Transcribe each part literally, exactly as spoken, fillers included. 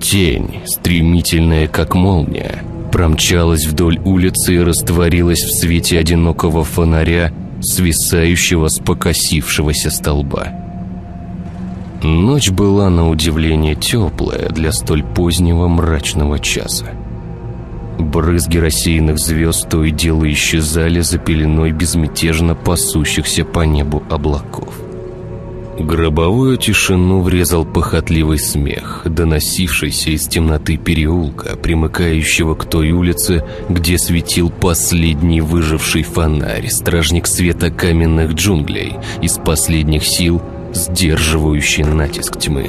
Тень, стремительная как молния, промчалась вдоль улицы и растворилась в свете одинокого фонаря, свисающего с покосившегося столба. Ночь была на удивление теплая для столь позднего мрачного часа. Брызги рассеянных звезд то и дело исчезали за пеленой безмятежно пасущихся по небу облаков. Гробовую тишину врезал похотливый смех, доносившийся из темноты переулка, примыкающего к той улице, где светил последний выживший фонарь, стражник света каменных джунглей, из последних сил сдерживающий натиск тьмы.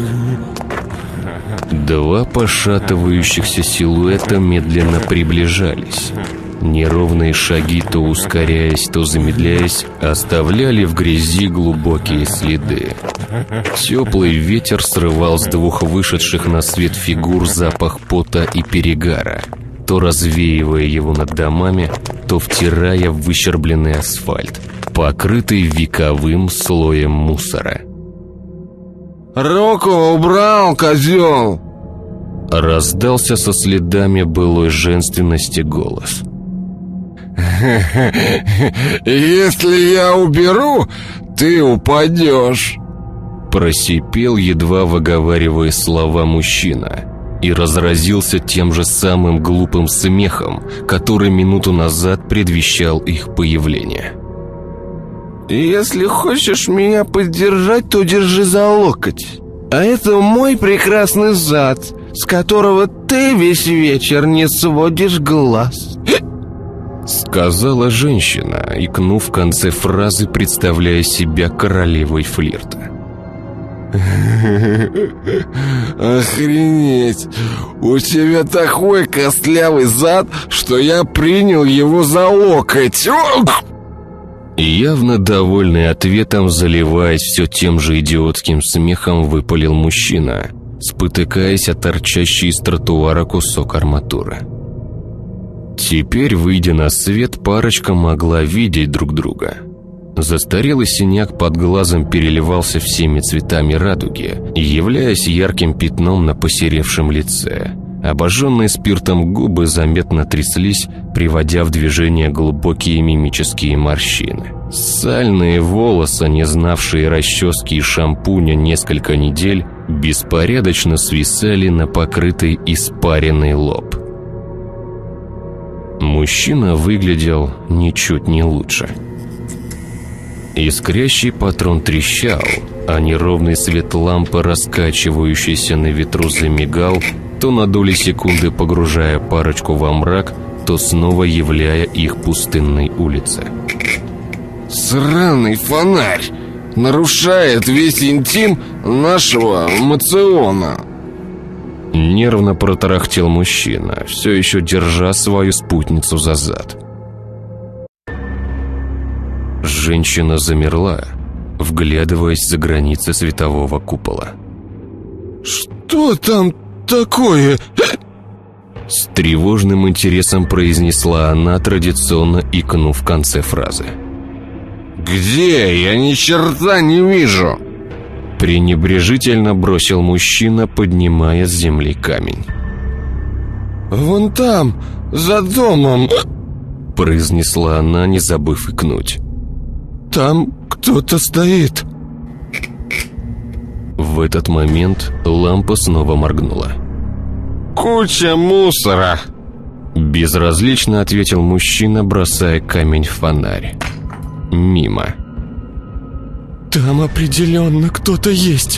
Два пошатывающихся силуэта медленно приближались. Неровные шаги, то ускоряясь, то замедляясь, оставляли в грязи глубокие следы. Теплый ветер срывал с двух вышедших на свет фигур запах пота и перегара, то развеивая его над домами, то втирая в выщербленный асфальт, покрытый вековым слоем мусора. «Руку убрал, козел!» Раздался со следами былой женственности голос. «Если я уберу, ты упадешь!» Просипел, едва выговаривая слова, мужчина, и разразился тем же самым глупым смехом, который минуту назад предвещал их появление. «Если хочешь меня поддержать, то держи за локоть. А это мой прекрасный зад, с которого ты весь вечер не сводишь глаз», — сказала женщина, икнув в конце фразы, представляя себя королевой флирта. «Охренеть! У тебя такой костлявый зад, что я принял его за локоть!» Явно довольный ответом, заливаясь все тем же идиотским смехом, выпалил мужчина, спотыкаясь о торчащий из тротуара кусок арматуры. Теперь, выйдя на свет, парочка могла видеть друг друга. Застарелый синяк под глазом переливался всеми цветами радуги, являясь ярким пятном на посеревшем лице. Обожженные спиртом губы заметно тряслись, приводя в движение глубокие мимические морщины. Сальные волосы, не знавшие расчески и шампуня несколько недель, беспорядочно свисали на покрытый испаренный лоб. Мужчина выглядел ничуть не лучше. Искрящий патрон трещал, а неровный свет лампы, раскачивающийся на ветру, замигал, то на доли секунды погружая парочку во мрак, то снова являя их пустынной улице. «Сраный фонарь! Нарушает весь интим нашего мациона!» Нервно протарахтел мужчина, все еще держа свою спутницу за зад. Женщина замерла, вглядываясь за границы светового купола. «Что там такое?» С тревожным интересом произнесла она, традиционно икнув в конце фразы. «Где? Я ни черта не вижу!» Пренебрежительно бросил мужчина, поднимая с земли камень. «Вон там, за домом!» Произнесла она, не забыв икнуть. «Там кто-то стоит!» В этот момент лампа снова моргнула. «Куча мусора!» Безразлично ответил мужчина, бросая камень в фонарь. Мимо. «Там определенно кто-то есть!»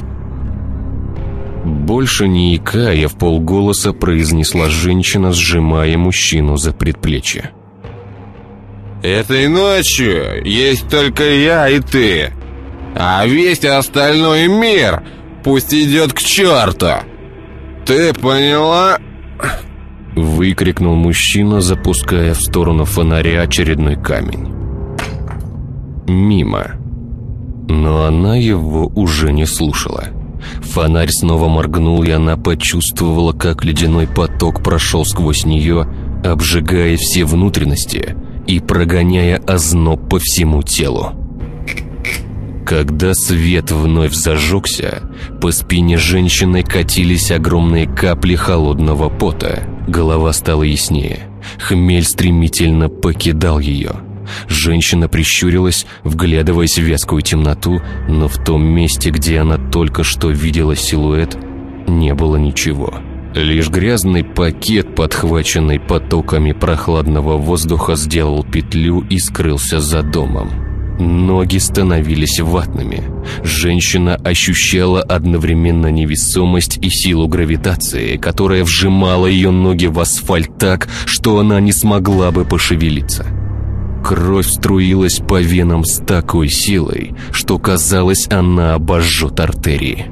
Больше не икая, в полголоса произнесла женщина, сжимая мужчину за предплечье. «Этой ночью есть только я и ты, а весь остальной мир пусть идет к черту! Ты поняла?» Выкрикнул мужчина, запуская в сторону фонаря очередной камень. Мимо. Но она его уже не слушала. Фонарь снова моргнул, и она почувствовала, как ледяной поток прошел сквозь нее, обжигая все внутренности и прогоняя озноб по всему телу. Когда свет вновь зажегся, по спине женщины катились огромные капли холодного пота. Голова стала яснее. Хмель стремительно покидал ее. Женщина прищурилась, вглядываясь в вязкую темноту, но в том месте, где она только что видела силуэт, не было ничего. Лишь грязный пакет, подхваченный потоками прохладного воздуха, сделал петлю и скрылся за домом. Ноги становились ватными. Женщина ощущала одновременно невесомость и силу гравитации, которая вжимала ее ноги в асфальт так, что она не смогла бы пошевелиться. Кровь струилась по венам с такой силой, что казалось, она обожжет артерии.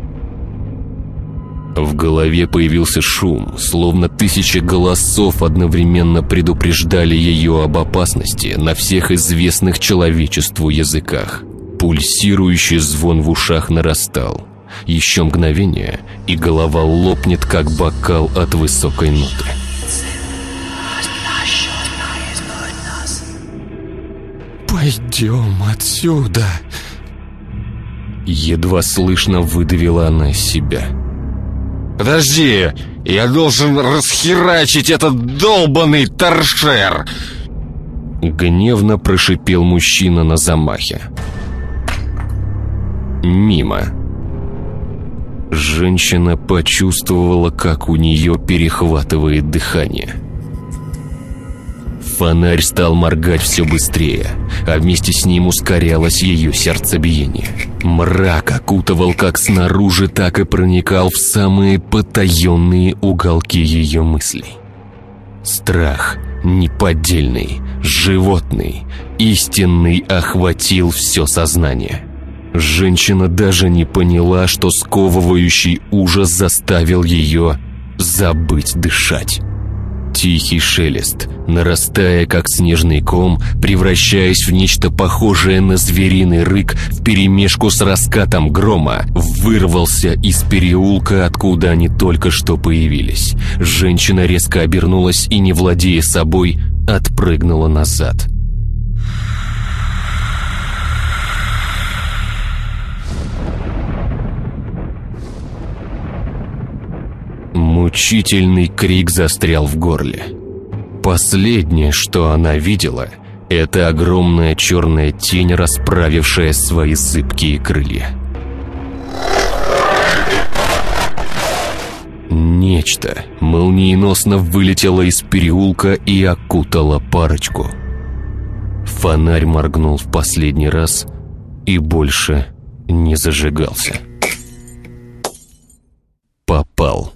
В голове появился шум, словно тысячи голосов одновременно предупреждали ее об опасности на всех известных человечеству языках. Пульсирующий звон в ушах нарастал. Еще мгновение, и голова лопнет, как бокал от высокой ноты. «Пойдем отсюда!» Едва слышно выдавила она из себя. «Подожди! Я должен расхерачить этот долбанный торшер!» Гневно прошипел мужчина на замахе. Мимо. Женщина почувствовала, как у нее перехватывает дыхание. Фонарь стал моргать все быстрее, а вместе с ним ускорялось ее сердцебиение. Мрак окутывал как снаружи, так и проникал в самые потаенные уголки ее мыслей. Страх неподдельный, животный, истинный охватил все сознание. Женщина даже не поняла, что сковывающий ужас заставил ее забыть дышать. Тихий шелест, нарастая как снежный ком, превращаясь в нечто похожее на звериный рык вперемешку с раскатом грома, вырвался из переулка, откуда они только что появились. Женщина резко обернулась и, не владея собой, отпрыгнула назад. Мучительный крик застрял в горле. Последнее, что она видела, это огромная черная тень, расправившая свои зыбкие крылья. Нечто молниеносно вылетело из переулка и окутало парочку. Фонарь моргнул в последний раз и больше не зажигался. Попал.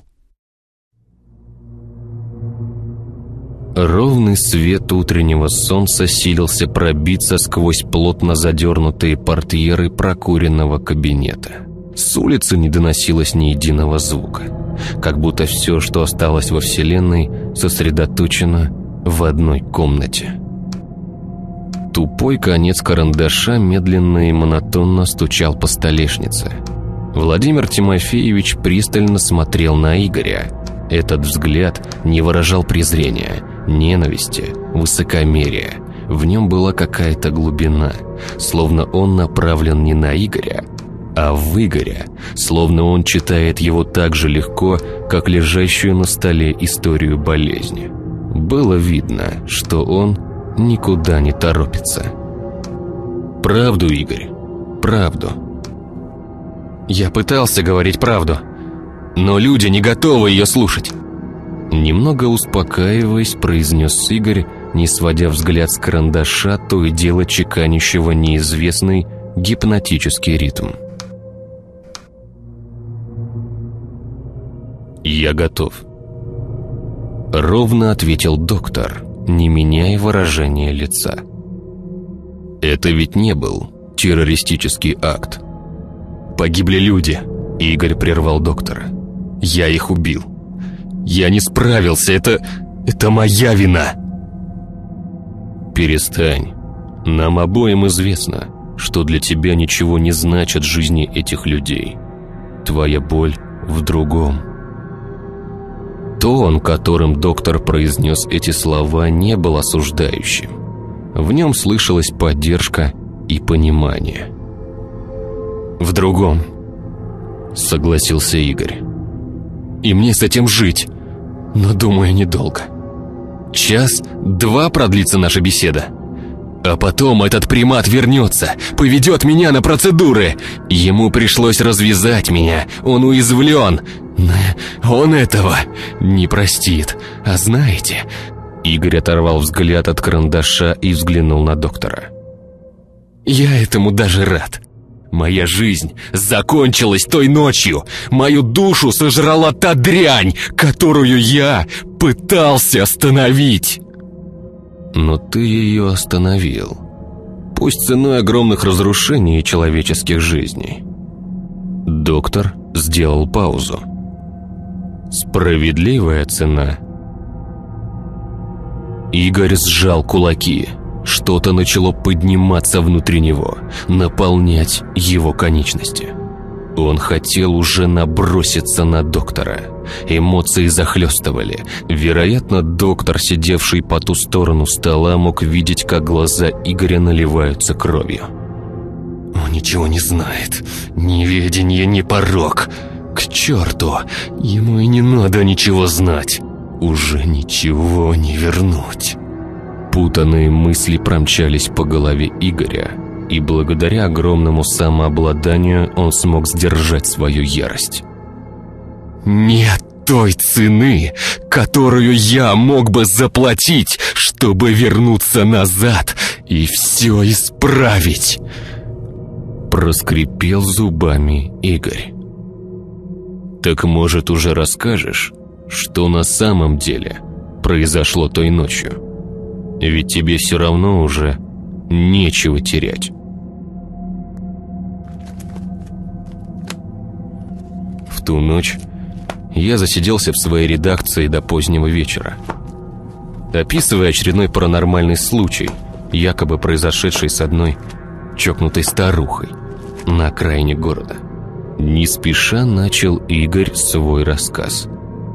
Ровный свет утреннего солнца силился пробиться сквозь плотно задернутые портьеры прокуренного кабинета. С улицы не доносилось ни единого звука, как будто все, что осталось во Вселенной, сосредоточено в одной комнате. Тупой конец карандаша медленно и монотонно стучал по столешнице. Владимир Тимофеевич пристально смотрел на Игоря. Этот взгляд не выражал презрения, ненависти, высокомерия. В нем была какая-то глубина, словно он направлен не на Игоря, а в Игоря, словно он читает его так же легко, как лежащую на столе историю болезни. Было видно, что он никуда не торопится. «Правду, Игорь, правду». «Я пытался говорить правду, но люди не готовы ее слушать». Немного успокаиваясь, произнес Игорь, не сводя взгляд с карандаша, то и дело чеканящего неизвестный гипнотический ритм. «Я готов», — ровно ответил доктор, не меняя выражения лица. «Это ведь не был террористический акт. Погибли люди», — Игорь прервал доктора. «Я их убил. Я не справился, это... это моя вина!» «Перестань. Нам обоим известно, что для тебя ничего не значат жизни этих людей. Твоя боль в другом». Тон, которым доктор произнес эти слова, не был осуждающим. В нем слышалась поддержка и понимание. «В другом», — согласился Игорь. «И мне с этим жить, но, думаю, недолго. Час-два продлится наша беседа. А потом этот примат вернется, поведет меня на процедуры. Ему пришлось развязать меня, он уязвлен. Он этого не простит. А знаете...» Игорь оторвал взгляд от карандаша и взглянул на доктора. «Я этому даже рад. Моя жизнь закончилась той ночью. Мою душу сожрала та дрянь, которую я пытался остановить». «Но ты ее остановил. Пусть ценой огромных разрушений человеческих жизней». Доктор сделал паузу. «Справедливая цена». Игорь сжал кулаки. Что-то начало подниматься внутри него, наполнять его конечности. Он хотел уже наброситься на доктора. Эмоции захлестывали. Вероятно, доктор, сидевший по ту сторону стола, мог видеть, как глаза Игоря наливаются кровью. «Он ничего не знает. Неведение не порок. К черту! Ему и не надо ничего знать. Уже ничего не вернуть». Путанные мысли промчались по голове Игоря, и благодаря огромному самообладанию он смог сдержать свою ярость. «Нет той цены, которую я мог бы заплатить, чтобы вернуться назад и все исправить!» Проскрипел зубами Игорь. «Так, может, уже расскажешь, что на самом деле произошло той ночью? Ведь тебе все равно уже нечего терять». В ту ночь я засиделся в своей редакции до позднего вечера, описывая очередной паранормальный случай, якобы произошедший с одной чокнутой старухой на окраине города. Не спеша начал Игорь свой рассказ.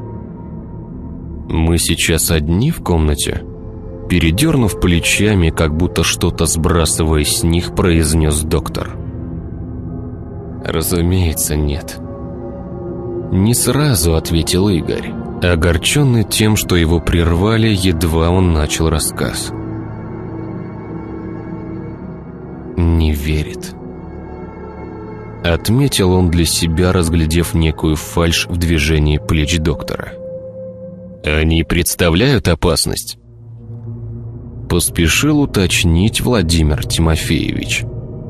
«Мы сейчас одни в комнате?» Передернув плечами, как будто что-то сбрасывая с них, произнес доктор. «Разумеется, нет». Не сразу ответил Игорь, огорченный тем, что его прервали, едва он начал рассказ. «Не верит». Отметил он для себя, разглядев некую фальшь в движении плеч доктора. «Они представляют опасность?» Поспешил уточнить Владимир Тимофеевич.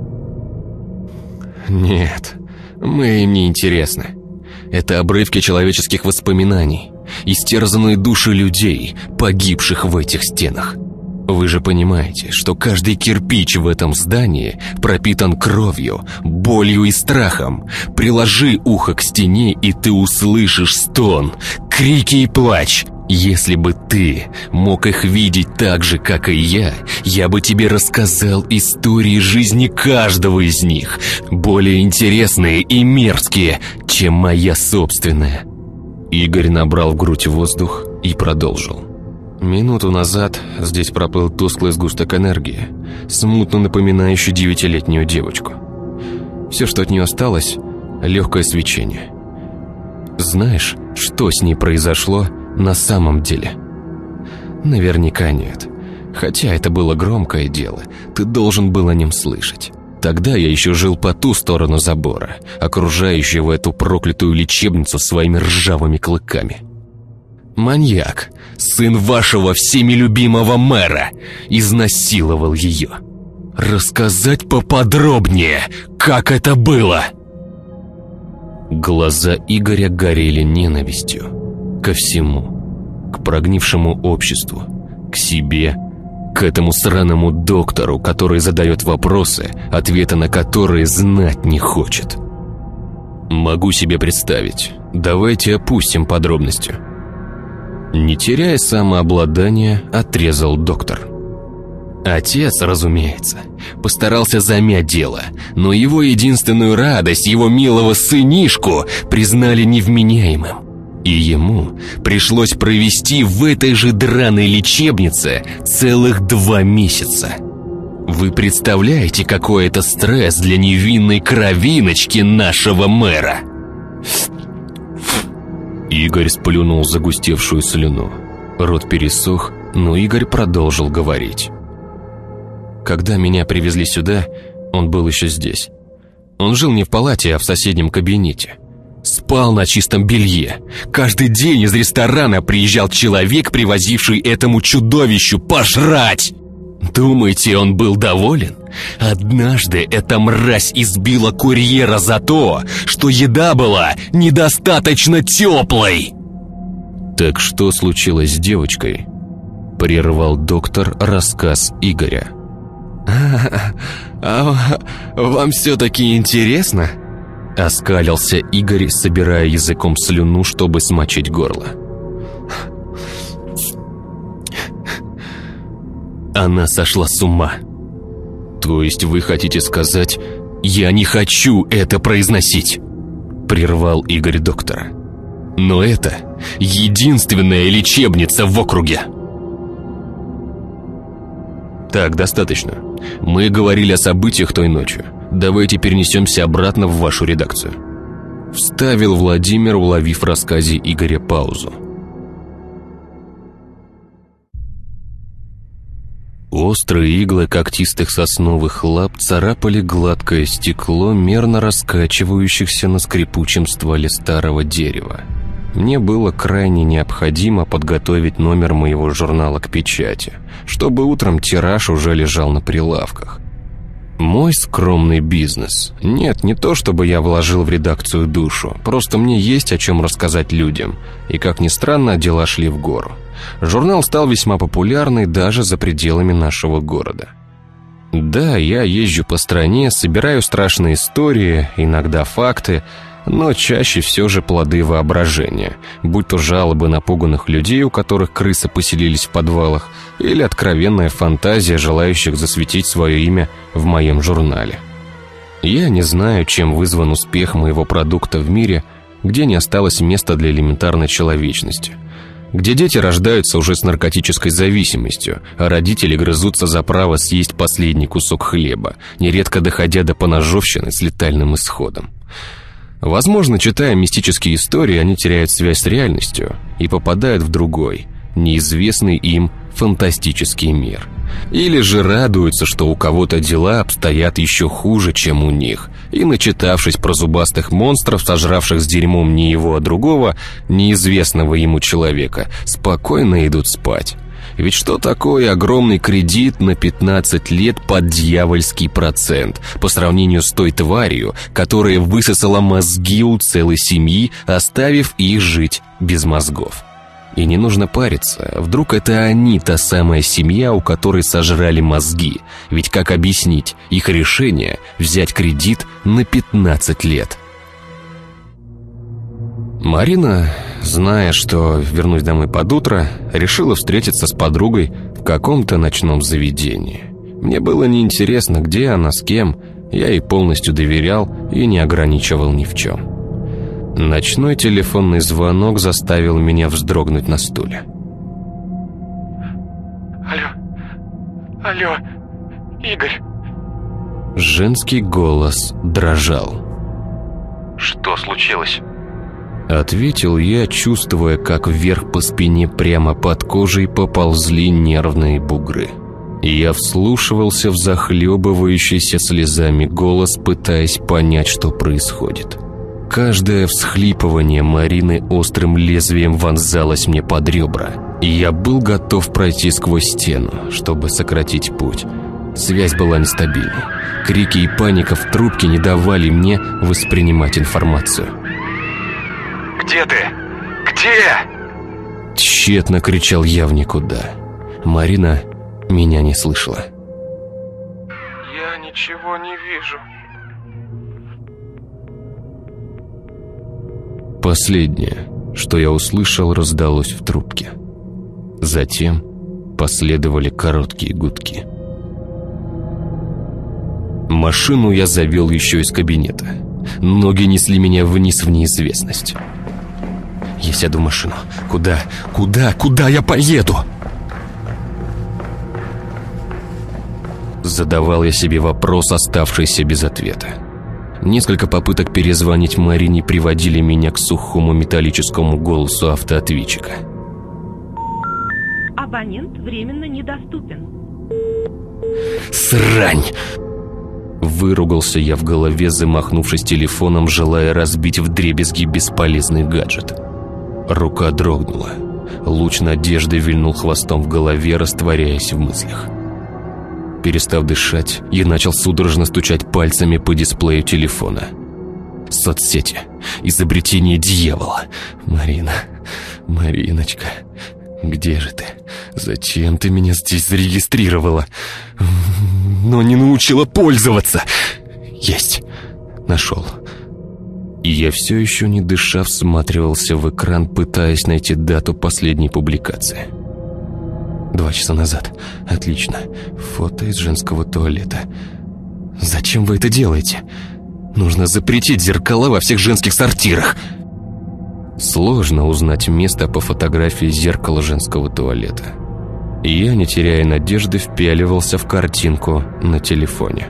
«Нет, мы им не интересны. Это обрывки человеческих воспоминаний, истерзанные души людей, погибших в этих стенах. Вы же понимаете, что каждый кирпич в этом здании пропитан кровью, болью и страхом. Приложи ухо к стене, и ты услышишь стон, крики и плач. Если бы ты мог их видеть так же, как и я, я бы тебе рассказал истории жизни каждого из них, более интересные и мерзкие, чем моя собственная». Игорь набрал в грудь воздух и продолжил. «Минуту назад здесь проплыл тусклый сгусток энергии, смутно напоминающий девятилетнюю девочку. Все, что от нее осталось, легкое свечение. Знаешь, что с ней произошло на самом деле?» «Наверняка нет. Хотя это было громкое дело, ты должен был о нем слышать. Тогда я еще жил по ту сторону забора, окружающего эту проклятую лечебницу своими ржавыми клыками. Маньяк, сын вашего всеми любимого мэра, изнасиловал ее. Рассказать поподробнее, как это было?» Глаза Игоря горели ненавистью. Ко всему. К прогнившему обществу. К себе. К этому сраному доктору, который задает вопросы, ответа на которые знать не хочет. «Могу себе представить. Давайте опустим подробности». Не теряя самообладания, отрезал доктор. Отец, разумеется, постарался замять дело, но его единственную радость, его милого сынишку, признали невменяемым. И ему пришлось провести в этой же драной лечебнице целых два месяца. Вы представляете, какой это стресс для невинной кровиночки нашего мэра? Игорь сплюнул загустевшую слюну. Рот пересох, но Игорь продолжил говорить. Когда меня привезли сюда, он был еще здесь. Он жил не в палате, а в соседнем кабинете. Спал на чистом белье. Каждый день из ресторана приезжал человек, привозивший этому чудовищу пожрать. Думаете, он был доволен? Однажды эта мразь избила курьера за то, что еда была недостаточно теплой. Так что случилось с девочкой? Прервал доктор рассказ Игоря. А, а вам все-таки интересно? Оскалился Игорь, собирая языком слюну, чтобы смочить горло. Она сошла с ума. То есть вы хотите сказать, я не хочу это произносить? Прервал Игорь доктора. Но это единственная лечебница в округе. Так, достаточно. Мы говорили о событиях той ночью. Давайте перенесемся обратно в вашу редакцию. Вставил Владимир, уловив в рассказе Игоря паузу. Острые иглы когтистых сосновых лап царапали гладкое стекло, мерно раскачивающихся на скрипучем стволе старого дерева. Мне было крайне необходимо подготовить номер моего журнала к печати, чтобы утром тираж уже лежал на прилавках. Мой скромный бизнес. Нет, не то чтобы я вложил в редакцию душу, просто мне есть о чем рассказать людям, и, как ни странно, дела шли в гору. Журнал стал весьма популярный даже за пределами нашего города. Да, я езжу по стране, собираю страшные истории, иногда факты, но чаще все же плоды воображения, будь то жалобы напуганных людей, у которых крысы поселились в подвалах, или откровенная фантазия желающих засветить свое имя в моем журнале. Я не знаю, чем вызван успех моего продукта в мире, где не осталось места для элементарной человечности, где дети рождаются уже с наркотической зависимостью, а родители грызутся за право съесть последний кусок хлеба, нередко доходя до поножовщины с летальным исходом. Возможно, читая мистические истории, они теряют связь с реальностью и попадают в другой, неизвестный им фантастический мир. Или же радуются, что у кого-то дела обстоят еще хуже, чем у них, и, начитавшись про зубастых монстров, сожравших с дерьмом не его, а другого, неизвестного ему человека, спокойно идут спать. Ведь что такое огромный кредит на пятнадцать лет под дьявольский процент по сравнению с той тварью, которая высосала мозги у целой семьи, оставив их жить без мозгов? И не нужно париться, вдруг это они, та самая семья, у которой сожрали мозги. Ведь как объяснить их решение взять кредит на пятнадцать лет? Марина, зная, что вернусь домой под утро, решила встретиться с подругой в каком-то ночном заведении. Мне было неинтересно, где она, с кем, я ей полностью доверял и не ограничивал ни в чем. Ночной телефонный звонок заставил меня вздрогнуть на стуле. Алло, алло, Игорь. Женский голос дрожал. Что случилось? Ответил я, чувствуя, как вверх по спине прямо под кожей поползли нервные бугры. Я вслушивался в захлебывающийся слезами голос, пытаясь понять, что происходит. Каждое всхлипывание Марины острым лезвием вонзалось мне под ребра, и я был готов пройти сквозь стену, чтобы сократить путь. Связь была нестабильной. Крики и паника в трубке не давали мне воспринимать информацию. «Где ты? Где?» Тщетно кричал я в никуда. Марина меня не слышала. «Я ничего не вижу». Последнее, что я услышал, раздалось в трубке. Затем последовали короткие гудки. Машину я завел еще из кабинета. Ноги несли меня вниз в неизвестность. Я сяду в машину. Куда? Куда? Куда я поеду? Задавал я себе вопрос, оставшийся без ответа. Несколько попыток перезвонить Марине приводили меня к сухому металлическому голосу автоответчика. Абонент временно недоступен. Срань! Выругался я в голове, замахнувшись телефоном, желая разбить вдребезги бесполезный гаджет. Рука дрогнула. Луч надежды вильнул хвостом в голове, растворяясь в мыслях. Перестав дышать, я начал судорожно стучать пальцами по дисплею телефона. Соцсети. Изобретение дьявола. Марина, Мариночка, где же ты? Зачем ты меня здесь зарегистрировала? Но не научила пользоваться. Есть. Нашел. И я все еще не дыша всматривался в экран, пытаясь найти дату последней публикации. Два часа назад. Отлично. Фото из женского туалета. Зачем вы это делаете? Нужно запретить зеркала во всех женских сортирах. Сложно узнать место по фотографии зеркала женского туалета. Я, не теряя надежды, впяливался в картинку на телефоне.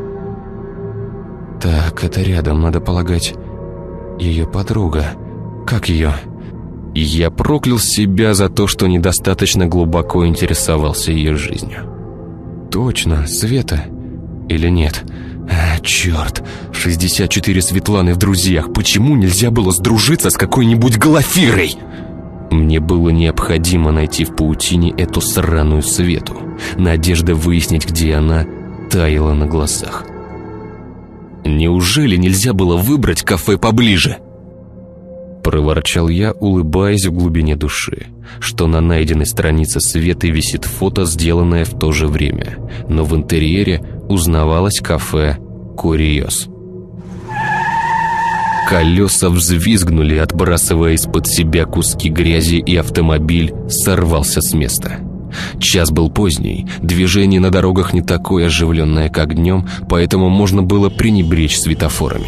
Так, это рядом, надо полагать, ее подруга. Как ее? Я проклял себя за то, что недостаточно глубоко интересовался ее жизнью. Точно, Света? Или нет? А, черт, шестьдесят четыре Светланы в друзьях. Почему нельзя было сдружиться с какой-нибудь Глафирой? Мне было необходимо найти в паутине эту сраную Свету. Надежда выяснить, где она, таяла на глазах. Неужели нельзя было выбрать кафе поближе? Проворчал я, улыбаясь в глубине души, что на найденной странице Светы висит фото, сделанное в то же время, но в интерьере узнавалось кафе «Курьез». Колеса взвизгнули, отбрасывая из-под себя куски грязи, и автомобиль сорвался с места. Час был поздний, движение на дорогах не такое оживленное, как днем, поэтому можно было пренебречь светофорами.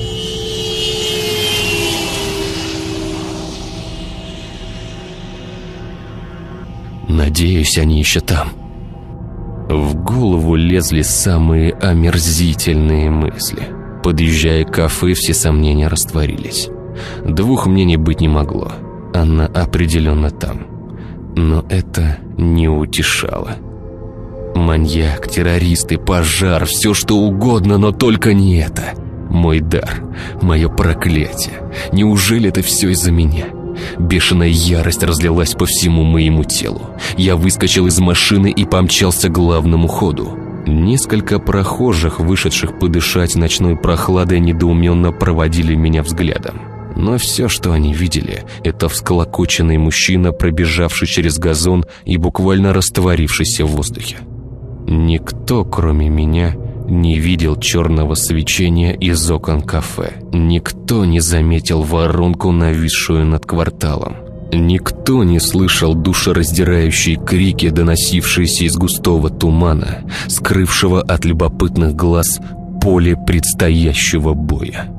Надеюсь, они еще там. В голову лезли самые омерзительные мысли. Подъезжая к кафе, все сомнения растворились. Двух мнений быть не могло. Она определенно там. Но это не утешало. Маньяк, террористы, пожар, все что угодно, но только не это. Мой дар, мое проклятие. Неужели это все из-за меня? Бешеная ярость разлилась по всему моему телу. Я выскочил из машины и помчался к главному ходу. Несколько прохожих, вышедших подышать ночной прохладой, недоуменно проводили меня взглядом. Но все, что они видели, это всклокоченный мужчина, пробежавший через газон и буквально растворившийся в воздухе. Никто, кроме меня, не видел черного свечения из окон кафе. Никто не заметил воронку, нависшую над кварталом. Никто не слышал душераздирающие крики, доносившиеся из густого тумана, скрывшего от любопытных глаз поле предстоящего боя.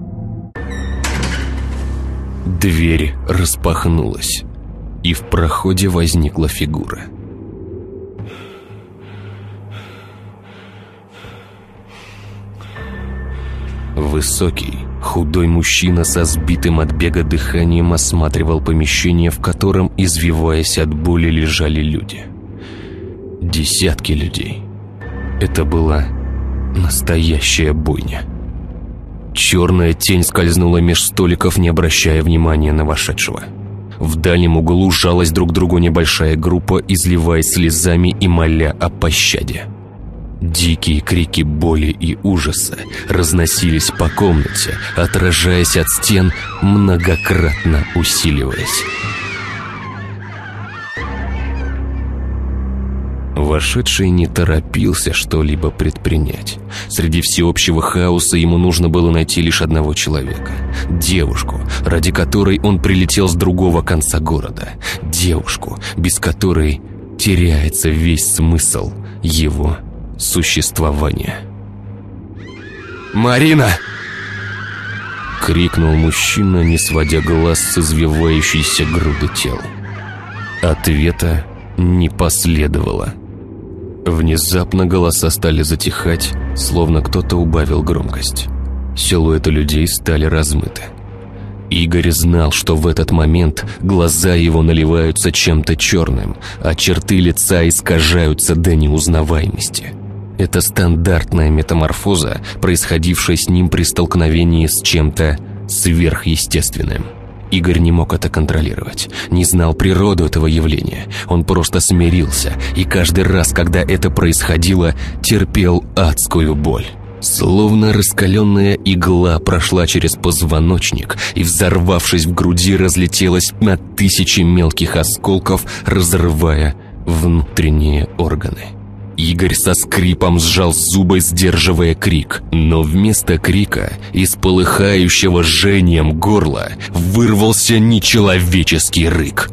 Дверь распахнулась, и в проходе возникла фигура. Высокий, худой мужчина со сбитым от бега дыханием осматривал помещение, в котором, извиваясь от боли, лежали люди. Десятки людей. Это была настоящая бойня. Черная тень скользнула меж столиков, не обращая внимания на вошедшего. В дальнем углу сжалась друг к другу небольшая группа, изливаясь слезами и моля о пощаде. Дикие крики боли и ужаса разносились по комнате, отражаясь от стен, многократно усиливаясь. Вошедший не торопился что-либо предпринять. Среди всеобщего хаоса ему нужно было найти лишь одного человека. Девушку, ради которой он прилетел с другого конца города. Девушку, без которой теряется весь смысл его существования. «Марина!» — крикнул мужчина, не сводя глаз с извивающейся груды тела. Ответа не последовало. Внезапно голоса стали затихать, словно кто-то убавил громкость. Силуэты людей стали размыты. Игорь знал, что в этот момент глаза его наливаются чем-то черным, а черты лица искажаются до неузнаваемости. Это стандартная метаморфоза, происходившая с ним при столкновении с чем-то сверхъестественным. Игорь не мог это контролировать, не знал природу этого явления. Он просто смирился, и каждый раз, когда это происходило, терпел адскую боль. Словно раскаленная игла прошла через позвоночник и, взорвавшись в груди, разлетелась на тысячи мелких осколков, разрывая внутренние органы. Игорь со скрипом сжал зубы, сдерживая крик. Но вместо крика из полыхающего жжением горла вырвался нечеловеческий рык.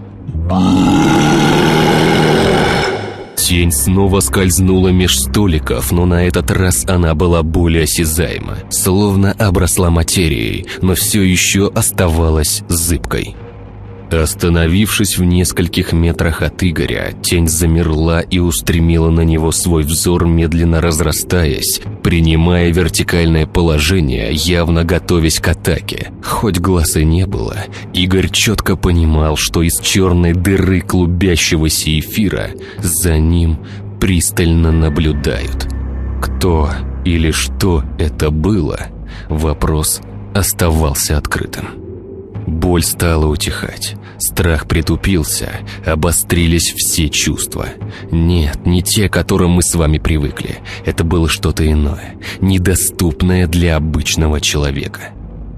Тень снова скользнула меж столиков, но на этот раз она была более осязаема, словно обросла материей, но все еще оставалась зыбкой. Остановившись в нескольких метрах от Игоря, тень замерла и устремила на него свой взор, медленно разрастаясь, принимая вертикальное положение, явно готовясь к атаке. Хоть глаз и не было, Игорь четко понимал, что из черной дыры клубящегося эфира за ним пристально наблюдают. Кто или что это было, вопрос оставался открытым. Боль стала утихать, страх притупился, обострились все чувства. Нет, не те, к которым мы с вами привыкли. Это было что-то иное, недоступное для обычного человека.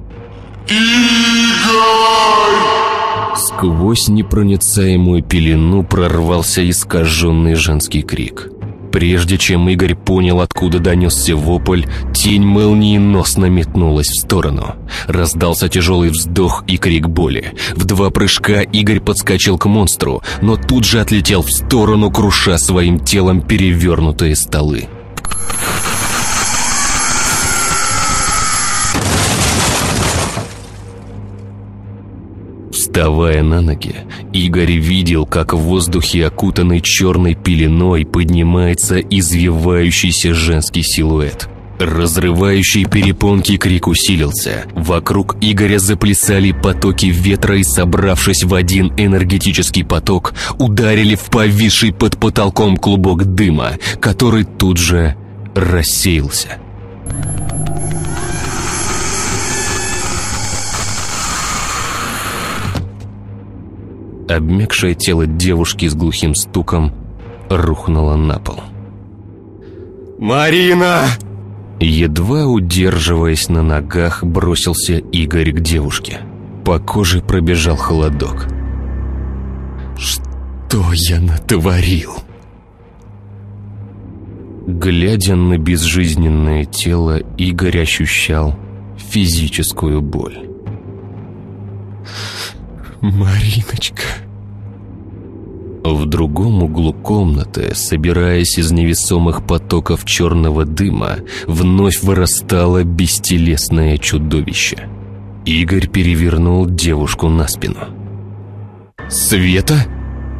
«Игорь!» Сквозь непроницаемую пелену прорвался искаженный женский крик. Прежде чем Игорь понял, откуда донесся вопль, тень молниеносно метнулась в сторону. Раздался тяжелый вздох и крик боли. В два прыжка Игорь подскочил к монстру, но тут же отлетел в сторону, круша своим телом перевернутые столы. Вставая на ноги, Игорь видел, как в воздухе, окутанный черной пеленой, поднимается извивающийся женский силуэт. Разрывающий перепонки крик усилился. Вокруг Игоря заплясали потоки ветра и, собравшись в один энергетический поток, ударили в повисший под потолком клубок дыма, который тут же рассеялся. Обмякшее тело девушки с глухим стуком рухнуло на пол. «Марина!» Едва удерживаясь на ногах, бросился Игорь к девушке. По коже пробежал холодок. «Что я натворил?» Глядя на безжизненное тело, Игорь ощущал физическую боль. «Мариночка!» В другом углу комнаты, собираясь из невесомых потоков черного дыма, вновь вырастало бестелесное чудовище. Игорь перевернул девушку на спину. «Света?»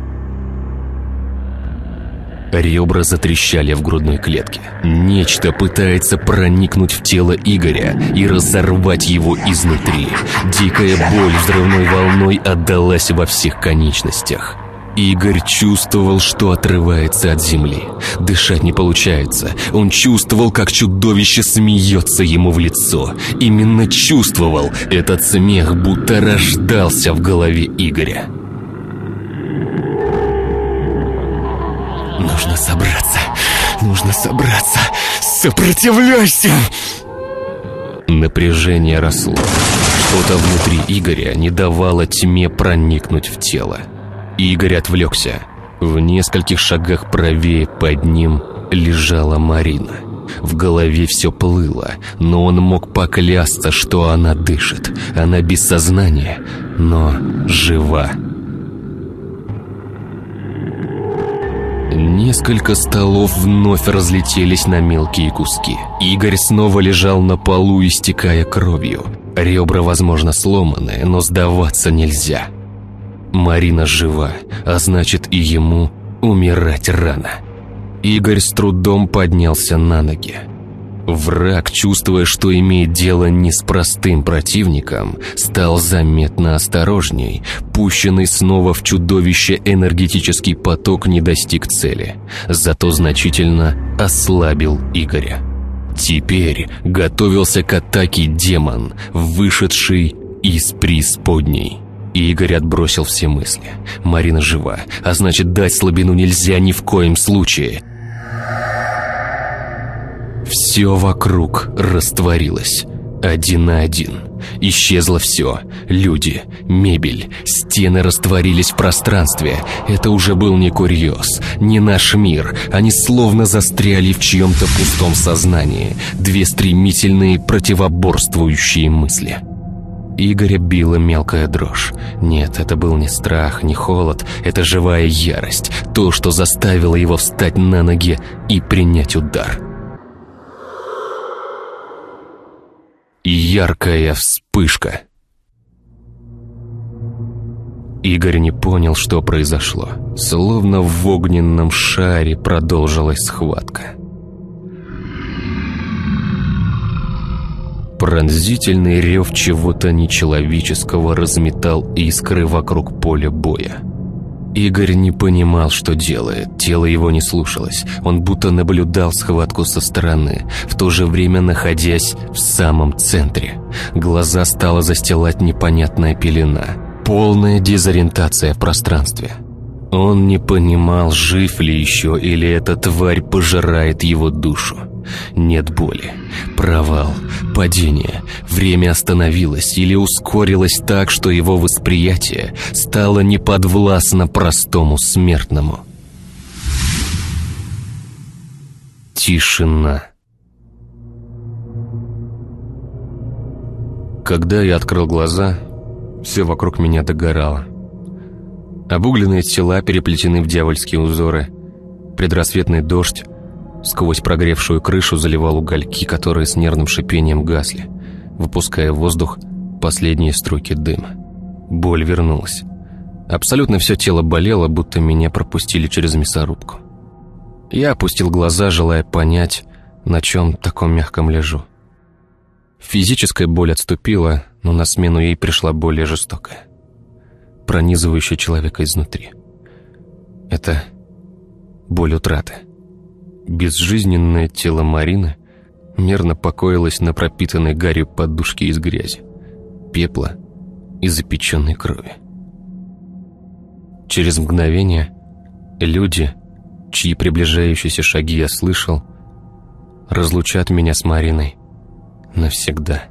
Ребра затрещали в грудной клетке. Нечто пытается проникнуть в тело Игоря и разорвать его изнутри. Дикая боль взрывной волной отдалась во всех конечностях. Игорь чувствовал, что отрывается от земли. Дышать не получается. Он чувствовал, как чудовище смеется ему в лицо. Именно чувствовал. Этот смех будто рождался в голове Игоря. Нужно собраться. Нужно собраться. Сопротивляйся! Напряжение росло. Что-то внутри Игоря не давало тьме проникнуть в тело. Игорь отвлекся. В нескольких шагах правее под ним лежала Марина. В голове все плыло, но он мог поклясться, что она дышит. Она без сознания, но жива. Несколько столов вновь разлетелись на мелкие куски. Игорь снова лежал на полу, истекая кровью. Ребра, возможно, сломаны, но сдаваться нельзя. Марина жива, а значит, и ему умирать рано. Игорь с трудом поднялся на ноги. Враг, чувствуя, что имеет дело не с простым противником, стал заметно осторожней. Пущенный снова в чудовище энергетический поток не достиг цели, зато значительно ослабил Игоря. Теперь готовился к атаке демон, вышедший из преисподней. Игорь отбросил все мысли. Марина жива, а значит, дать слабину нельзя ни в коем случае. Все вокруг растворилось. Один на один. Исчезло все. Люди, мебель, стены растворились в пространстве. Это уже был не курьез, не наш мир. Они словно застряли в чьем-то пустом сознании. Две стремительные противоборствующие мысли. Игоря била мелкая дрожь. Нет, это был не страх, не холод. Это живая ярость. То, что заставило его встать на ноги и принять удар. Яркая вспышка. Игорь не понял, что произошло. Словно в огненном шаре продолжилась схватка. Пронзительный рев чего-то нечеловеческого разметал искры вокруг поля боя. Игорь не понимал, что делает. Тело его не слушалось. Он будто наблюдал схватку со стороны, в то же время находясь в самом центре. Глаза стала застилать непонятная пелена. Полная дезориентация в пространстве. Он не понимал, жив ли еще, или эта тварь пожирает его душу. Нет боли. Провал. Падение. Время остановилось или ускорилось так, что его восприятие стало неподвластно простому смертному. Тишина. Когда я открыл глаза, все вокруг меня догорало. Обугленные тела переплетены в дьявольские узоры. Предрассветный дождь сквозь прогревшую крышу заливал угольки, которые с нервным шипением гасли, выпуская в воздух последние струйки дыма. Боль вернулась. Абсолютно все тело болело, будто меня пропустили через мясорубку. Я опустил глаза, желая понять, на чем таком мягком лежу. Физическая боль отступила, но на смену ей пришла более жестокая, пронизывающая человека изнутри. Это боль утраты. Безжизненное тело Марины мерно покоилось на пропитанной гарью подушке из грязи, пепла и запеченной крови. Через мгновение люди, чьи приближающиеся шаги я слышал, разлучат меня с Мариной навсегда.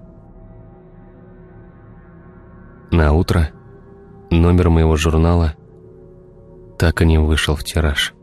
На утро номер моего журнала так и не вышел в тираж.